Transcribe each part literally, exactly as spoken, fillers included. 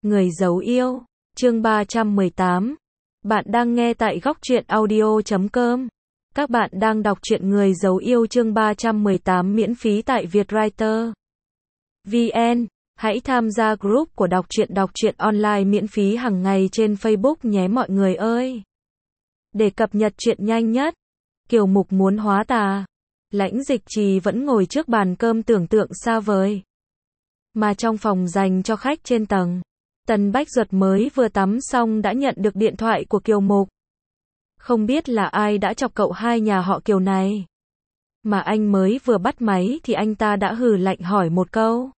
Người giấu yêu, chương ba trăm mười tám. Bạn đang nghe tại góc truyện audio chấm com. Các bạn đang đọc truyện Người giấu yêu chương ba trăm mười tám miễn phí tại Vietwriter. vê en. Hãy tham gia group của đọc truyện đọc truyện online miễn phí hàng ngày trên Facebook nhé mọi người ơi. Để cập nhật truyện nhanh nhất, Kiều Mục muốn hóa tà. Lãnh Dịch Trì vẫn ngồi trước bàn cơm tưởng tượng xa vời. Mà trong phòng dành cho khách trên tầng, Tần Bách Duật mới vừa tắm xong đã nhận được điện thoại của Kiều Mục. Không biết là ai đã chọc cậu hai nhà họ Kiều này. Mà anh mới vừa bắt máy thì anh ta đã hừ lạnh hỏi một câu.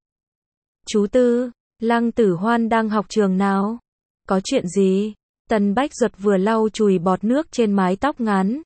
Chú Tư, Lăng Tử Hoan đang học trường nào? Có chuyện gì? Tần Bách Duật vừa lau chùi bọt nước trên mái tóc ngắn,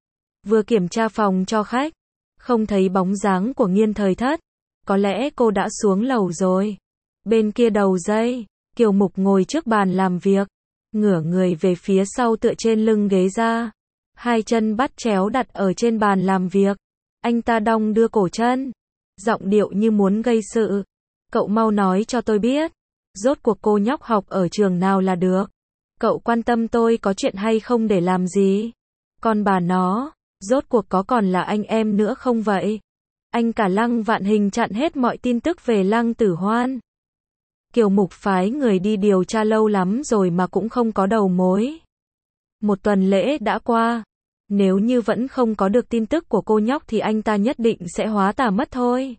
vừa kiểm tra phòng cho khách. Không thấy bóng dáng của Nghiên Thời Thất. Có lẽ cô đã xuống lầu rồi. Bên kia đầu dây, Kiều Mục ngồi trước bàn làm việc, ngửa người về phía sau tựa trên lưng ghế ra, hai chân bắt chéo đặt ở trên bàn làm việc. Anh ta đong đưa cổ chân, giọng điệu như muốn gây sự. Cậu mau nói cho tôi biết, rốt cuộc cô nhóc học ở trường nào là được. Cậu quan tâm tôi có chuyện hay không để làm gì? Còn bà nó, rốt cuộc có còn là anh em nữa không vậy? Anh cả Lăng Vạn Hình chặn hết mọi tin tức về Lăng Tử Hoan. Kiều Mục phái người đi điều tra lâu lắm rồi mà cũng không có đầu mối. Một tuần lễ đã qua, nếu như vẫn không có được tin tức của cô nhóc thì anh ta nhất định sẽ hóa tà mất thôi.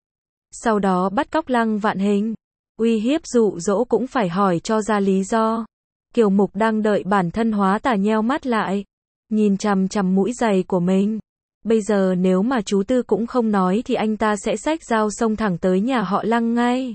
Sau đó bắt cóc Lăng Vạn Hình, uy hiếp dụ dỗ cũng phải hỏi cho ra lý do. Kiều Mục đang đợi bản thân hóa tà nheo mắt lại, nhìn chằm chằm mũi giày của mình. Bây giờ nếu mà chú Tư cũng không nói thì anh ta sẽ xách dao xông thẳng tới nhà họ Lăng ngay.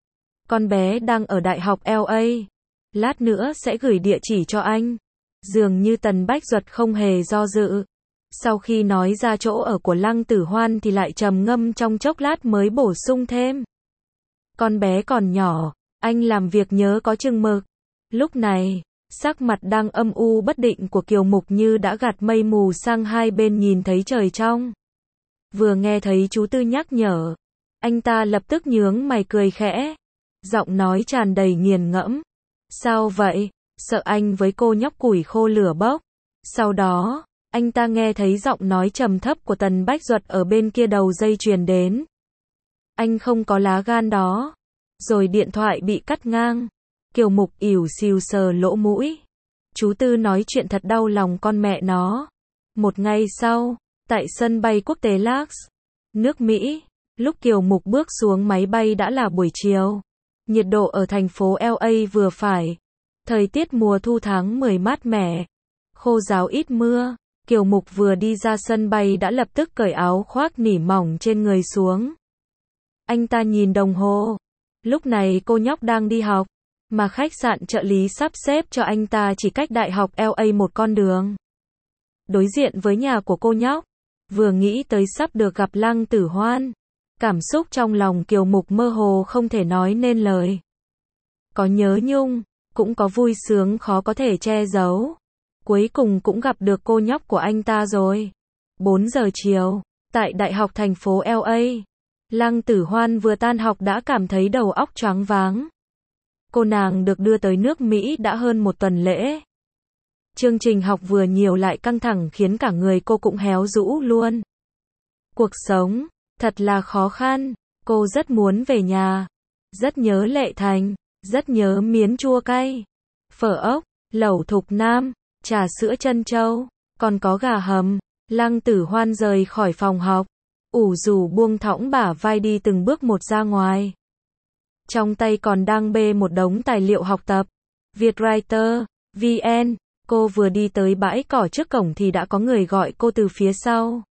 Con bé đang ở Đại học lờ a. Lát nữa sẽ gửi địa chỉ cho anh. Dường như Tần Bách Duật không hề do dự. Sau khi nói ra chỗ ở của Lăng Tử Hoan thì lại trầm ngâm trong chốc lát mới bổ sung thêm. Con bé còn nhỏ, anh làm việc nhớ có chừng mực. Lúc này, sắc mặt đang âm u bất định của Kiều Mục như đã gạt mây mù sang hai bên nhìn thấy trời trong. Vừa nghe thấy chú Tư nhắc nhở, anh ta lập tức nhướng mày cười khẽ, giọng nói tràn đầy nghiền ngẫm. Sao vậy? Sợ anh với cô nhóc củi khô lửa bốc. Sau đó, anh ta nghe thấy giọng nói trầm thấp của Tần Bách Duật ở bên kia đầu dây truyền đến. Anh không có lá gan đó. Rồi điện thoại bị cắt ngang. Kiều Mục ỉu xìu sờ lỗ mũi. Chú Tư nói chuyện thật đau lòng con mẹ nó. Một ngày sau, tại sân bay quốc tế Lax, nước Mỹ, lúc Kiều Mục bước xuống máy bay đã là buổi chiều. Nhiệt độ ở thành phố lờ a vừa phải. Thời tiết mùa thu tháng mười mát mẻ, khô ráo ít mưa. Kiều Mục vừa đi ra sân bay đã lập tức cởi áo khoác nỉ mỏng trên người xuống. Anh ta nhìn đồng hồ. Lúc này cô nhóc đang đi học, mà khách sạn trợ lý sắp xếp cho anh ta chỉ cách Đại học lờ a một con đường. Đối diện với nhà của cô nhóc, vừa nghĩ tới sắp được gặp Lăng Tử Hoan, cảm xúc trong lòng Kiều Mục mơ hồ không thể nói nên lời. Có nhớ nhung, cũng có vui sướng khó có thể che giấu. Cuối cùng cũng gặp được cô nhóc của anh ta rồi. bốn giờ chiều, tại Đại học thành phố lờ a, Lăng Tử Hoan vừa tan học đã cảm thấy đầu óc choáng váng. Cô nàng được đưa tới nước Mỹ đã hơn một tuần lễ. Chương trình học vừa nhiều lại căng thẳng khiến cả người cô cũng héo rũ luôn. Cuộc sống thật là khó khăn. Cô rất muốn về nhà, rất nhớ Lệ Thành, rất nhớ miến chua cay, phở ốc, lẩu Thục Nam, trà sữa trân châu, còn có gà hầm. Lăng Tử Hoan rời khỏi phòng học, ủ rủ buông thõng bả vai đi từng bước một ra ngoài. Trong tay còn đang bê một đống tài liệu học tập. Vietwriter, vê en. Cô vừa đi tới bãi cỏ trước cổng thì đã có người gọi cô từ phía sau.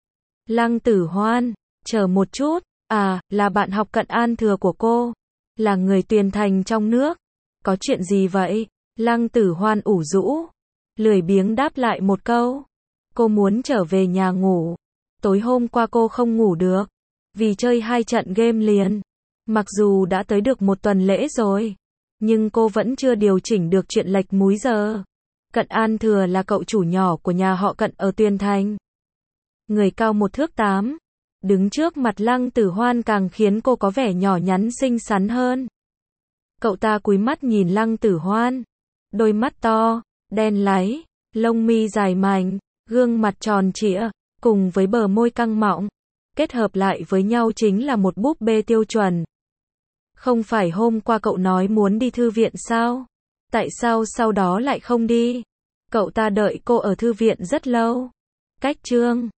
Lăng Tử Hoan, chờ một chút. À, là bạn học cận An Thừa của cô. Là người Tuyền Thành trong nước. Có chuyện gì vậy? Lăng Tử Hoan ủ rũ, lười biếng đáp lại một câu. Cô muốn trở về nhà ngủ. Tối hôm qua cô không ngủ được, vì chơi hai trận game liền. Mặc dù đã tới được một tuần lễ rồi, nhưng cô vẫn chưa điều chỉnh được chuyện lệch múi giờ. Cận An Thừa là cậu chủ nhỏ của nhà họ Cận ở Tuyền Thành. Người cao một thước tám, đứng trước mặt Lăng Tử Hoan càng khiến cô có vẻ nhỏ nhắn xinh xắn hơn. Cậu ta cúi mắt nhìn Lăng Tử Hoan. Đôi mắt to, đen láy, lông mi dài mảnh, gương mặt tròn trịa, cùng với bờ môi căng mọng, kết hợp lại với nhau chính là một búp bê tiêu chuẩn. Không phải hôm qua cậu nói muốn đi thư viện sao? Tại sao sau đó lại không đi? Cậu ta đợi cô ở thư viện rất lâu. Cách chương